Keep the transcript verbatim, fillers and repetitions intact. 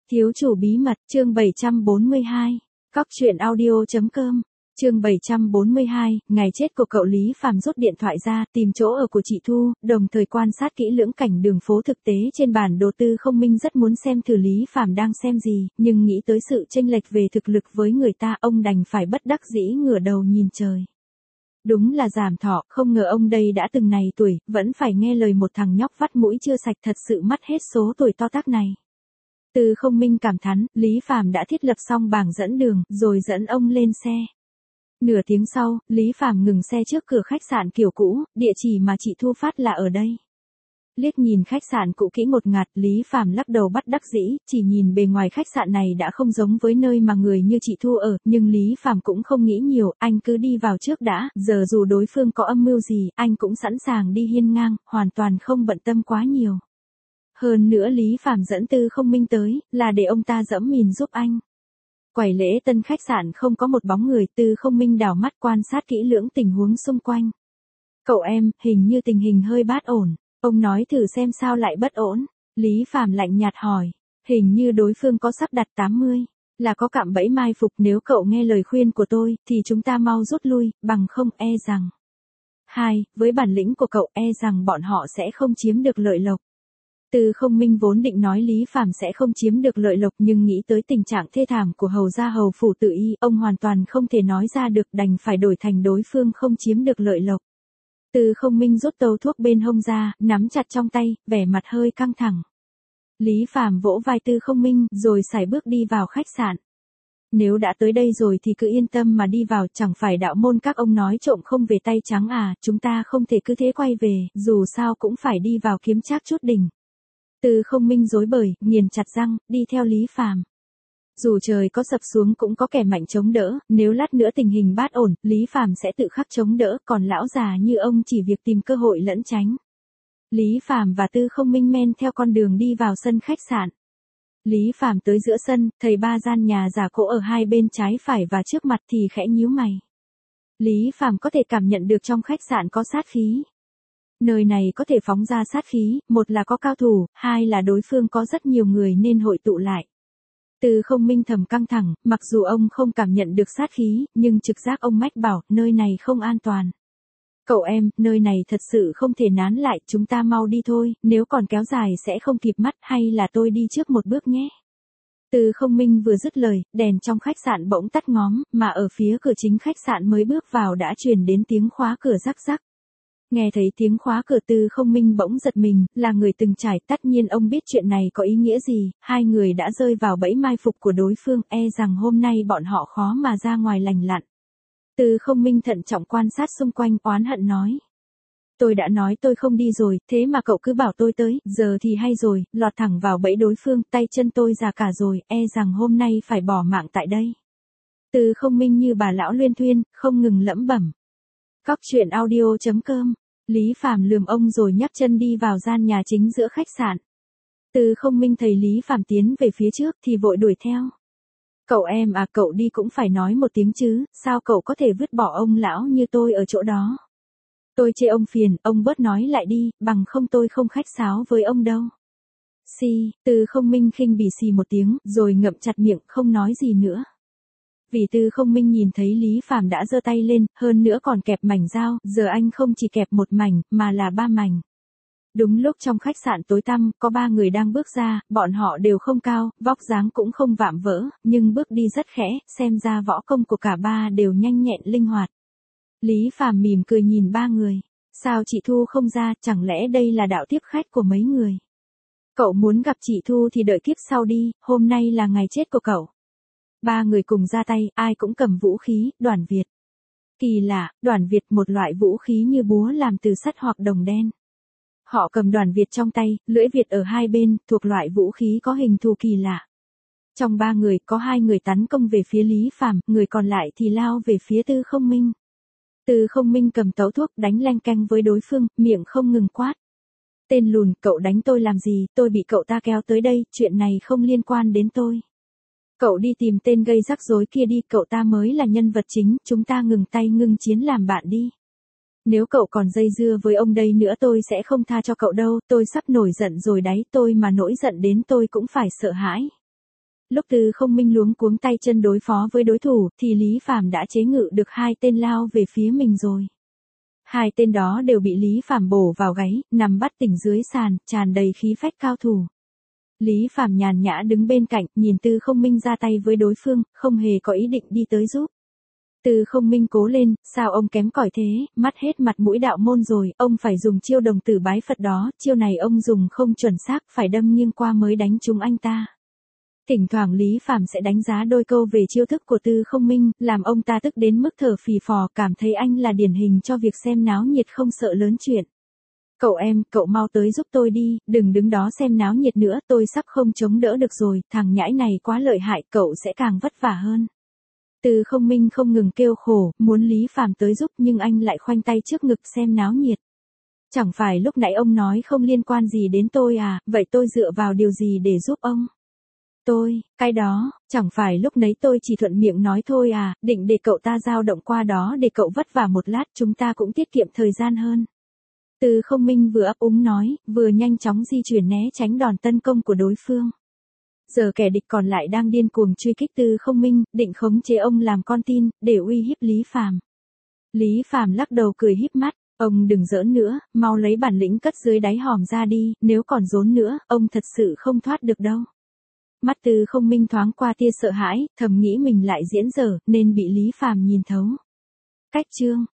Thiếu chủ bí mật, chương bảy trăm bốn mươi hai. Cóc truyện audio chấm com. Chương bảy trăm bốn mươi hai, ngày chết của cậu Lý Phàm rút điện thoại ra, tìm chỗ ở của chị Thu, đồng thời quan sát kỹ lưỡng cảnh đường phố thực tế trên bản đồ. Tư Không Minh rất muốn xem thử Lý Phàm đang xem gì, nhưng nghĩ tới sự chênh lệch về thực lực với người ta, ông đành phải bất đắc dĩ ngửa đầu nhìn trời. Đúng là giảm thọ, không ngờ ông đây đã từng này tuổi, vẫn phải nghe lời một thằng nhóc vắt mũi chưa sạch, thật sự mất hết số tuổi to tát này. Tư Không Minh cảm thán, Lý Phàm đã thiết lập xong bảng dẫn đường, rồi dẫn ông lên xe. Nửa tiếng sau, Lý Phàm ngừng xe trước cửa khách sạn kiểu cũ, địa chỉ mà chị Thu phát là ở đây. Liếc nhìn khách sạn cũ kỹ ngột ngạt, Lý Phàm lắc đầu bất đắc dĩ, chỉ nhìn bề ngoài khách sạn này đã không giống với nơi mà người như chị Thu ở, nhưng Lý Phàm cũng không nghĩ nhiều, anh cứ đi vào trước đã, giờ dù đối phương có âm mưu gì, anh cũng sẵn sàng đi hiên ngang, hoàn toàn không bận tâm quá nhiều. Hơn nữa Lý Phàm dẫn Tư Không Minh tới, là để ông ta dẫm mìn giúp anh. Quầy lễ tân khách sạn không có một bóng người, Tư Không Minh đảo mắt quan sát kỹ lưỡng tình huống xung quanh. Cậu em, hình như tình hình hơi bất ổn, ông nói thử xem sao lại bất ổn. Lý Phàm lạnh nhạt hỏi, hình như đối phương có sắp đặt tám mươi, là có cạm bẫy mai phục, nếu cậu nghe lời khuyên của tôi, thì chúng ta mau rút lui, bằng không e rằng. Hai, với bản lĩnh của cậu e rằng bọn họ sẽ không chiếm được lợi lộc. Tư Không Minh vốn định nói Lý Phàm sẽ không chiếm được lợi lộc, nhưng nghĩ tới tình trạng thê thảm của hầu gia hầu phủ Tự Y, ông hoàn toàn không thể nói ra được, đành phải đổi thành đối phương không chiếm được lợi lộc. Tư Không Minh rút tấu thuốc bên hông ra, nắm chặt trong tay, vẻ mặt hơi căng thẳng. Lý Phàm vỗ vai Tư Không Minh, rồi sải bước đi vào khách sạn. Nếu đã tới đây rồi thì cứ yên tâm mà đi vào, chẳng phải đạo môn các ông nói trộm không về tay trắng à, chúng ta không thể cứ thế quay về, dù sao cũng phải đi vào kiếm trác chút đỉnh. Tư Không Minh rối bời, nghiền chặt răng, đi theo Lý Phàm. Dù trời có sập xuống cũng có kẻ mạnh chống đỡ, nếu lát nữa tình hình bát ổn, Lý Phàm sẽ tự khắc chống đỡ, còn lão già như ông chỉ việc tìm cơ hội lẫn tránh. Lý Phàm và Tư Không Minh men theo con đường đi vào sân khách sạn. Lý Phàm tới giữa sân, thấy ba gian nhà giả cỗ ở hai bên trái phải và trước mặt thì khẽ nhíu mày. Lý Phàm có thể cảm nhận được trong khách sạn có sát khí. Nơi này có thể phóng ra sát khí, một là có cao thủ, hai là đối phương có rất nhiều người nên hội tụ lại. Tư Không Minh thầm căng thẳng, mặc dù ông không cảm nhận được sát khí, nhưng trực giác ông mách bảo, nơi này không an toàn. Cậu em, nơi này thật sự không thể nán lại, chúng ta mau đi thôi, nếu còn kéo dài sẽ không kịp mắt, hay là tôi đi trước một bước nhé. Tư Không Minh vừa dứt lời, đèn trong khách sạn bỗng tắt ngóm, mà ở phía cửa chính khách sạn mới bước vào đã truyền đến tiếng khóa cửa rắc rắc. Nghe thấy tiếng khóa cửa, Tư Không Minh bỗng giật mình, là người từng trải, tất nhiên ông biết chuyện này có ý nghĩa gì, hai người đã rơi vào bẫy mai phục của đối phương, e rằng hôm nay bọn họ khó mà ra ngoài lành lặn. Tư Không Minh thận trọng quan sát xung quanh, oán hận nói. Tôi đã nói tôi không đi rồi, thế mà cậu cứ bảo tôi tới, giờ thì hay rồi, lọt thẳng vào bẫy đối phương, tay chân tôi già cả rồi, e rằng hôm nay phải bỏ mạng tại đây. Tư Không Minh như bà lão luyên thuyên, không ngừng lẩm bẩm. Cóc truyện audio chấm com. Lý Phàm lườm ông rồi nhấc chân đi vào gian nhà chính giữa khách sạn. Tư Không Minh thấy Lý Phàm tiến về phía trước thì vội đuổi theo. Cậu em à, cậu đi cũng phải nói một tiếng chứ, sao cậu có thể vứt bỏ ông lão như tôi ở chỗ đó. Tôi chê ông phiền, ông bớt nói lại đi, bằng không tôi không khách sáo với ông đâu. Xì, Tư Không Minh khinh bỉ xì một tiếng, rồi ngậm chặt miệng, không nói gì nữa. Vì Tư Không Minh nhìn thấy Lý Phàm đã giơ tay lên, hơn nữa còn kẹp mảnh dao, giờ anh không chỉ kẹp một mảnh, mà là ba mảnh. Đúng lúc trong khách sạn tối tăm, có ba người đang bước ra, bọn họ đều không cao, vóc dáng cũng không vạm vỡ, nhưng bước đi rất khẽ, xem ra võ công của cả ba đều nhanh nhẹn linh hoạt. Lý Phàm mỉm cười nhìn ba người. Sao chị Thu không ra, chẳng lẽ đây là đạo tiếp khách của mấy người? Cậu muốn gặp chị Thu thì đợi kiếp sau đi, hôm nay là ngày chết của cậu. Ba người cùng ra tay, ai cũng cầm vũ khí, Đoàn Việt. Kỳ lạ, Đoàn Việt một loại vũ khí như búa làm từ sắt hoặc đồng đen. Họ cầm Đoàn Việt trong tay, lưỡi Việt ở hai bên, thuộc loại vũ khí có hình thù kỳ lạ. Trong ba người, có hai người tấn công về phía Lý Phàm, người còn lại thì lao về phía Tư Không Minh. Tư Không Minh cầm tấu thuốc đánh leng keng với đối phương, miệng không ngừng quát. Tên lùn, cậu đánh tôi làm gì, tôi bị cậu ta kéo tới đây, chuyện này không liên quan đến tôi. Cậu đi tìm tên gây rắc rối kia đi, cậu ta mới là nhân vật chính, chúng ta ngừng tay ngưng chiến làm bạn đi. Nếu cậu còn dây dưa với ông đây nữa tôi sẽ không tha cho cậu đâu, tôi sắp nổi giận rồi đấy, tôi mà nổi giận đến tôi cũng phải sợ hãi. Lúc Từ Không Minh luống cuống tay chân đối phó với đối thủ, thì Lý Phàm đã chế ngự được hai tên lao về phía mình rồi. Hai tên đó đều bị Lý Phàm bổ vào gáy, nằm bắt tỉnh dưới sàn, tràn đầy khí phách cao thủ. Lý Phàm nhàn nhã đứng bên cạnh, nhìn Từ Không Minh ra tay với đối phương, không hề có ý định đi tới giúp. Từ Không Minh cố lên, sao ông kém cỏi thế, mất hết mặt mũi đạo môn rồi, ông phải dùng chiêu đồng tử bái Phật đó, chiêu này ông dùng không chuẩn xác, phải đâm nghiêng qua mới đánh trúng anh ta. Thỉnh thoảng Lý Phàm sẽ đánh giá đôi câu về chiêu thức của Từ Không Minh, làm ông ta tức đến mức thở phì phò, cảm thấy anh là điển hình cho việc xem náo nhiệt không sợ lớn chuyện. Cậu em, cậu mau tới giúp tôi đi, đừng đứng đó xem náo nhiệt nữa, tôi sắp không chống đỡ được rồi, thằng nhãi này quá lợi hại, cậu sẽ càng vất vả hơn. Từ Không Minh không ngừng kêu khổ, muốn Lý Phàm tới giúp nhưng anh lại khoanh tay trước ngực xem náo nhiệt. Chẳng phải lúc nãy ông nói không liên quan gì đến tôi à, vậy tôi dựa vào điều gì để giúp ông? Tôi, cái đó, chẳng phải lúc nãy tôi chỉ thuận miệng nói thôi à, định để cậu ta dao động qua đó để cậu vất vả một lát, chúng ta cũng tiết kiệm thời gian hơn. Từ Không Minh vừa ấp úng nói, vừa nhanh chóng di chuyển né tránh đòn tấn công của đối phương. Giờ kẻ địch còn lại đang điên cuồng truy kích Từ Không Minh, định khống chế ông làm con tin, để uy hiếp Lý Phàm. Lý Phàm lắc đầu cười híp mắt, ông đừng giỡn nữa, mau lấy bản lĩnh cất dưới đáy hòm ra đi, nếu còn giỡn nữa, ông thật sự không thoát được đâu. Mắt Từ Không Minh thoáng qua tia sợ hãi, thầm nghĩ mình lại diễn dở, nên bị Lý Phàm nhìn thấu. Cách chương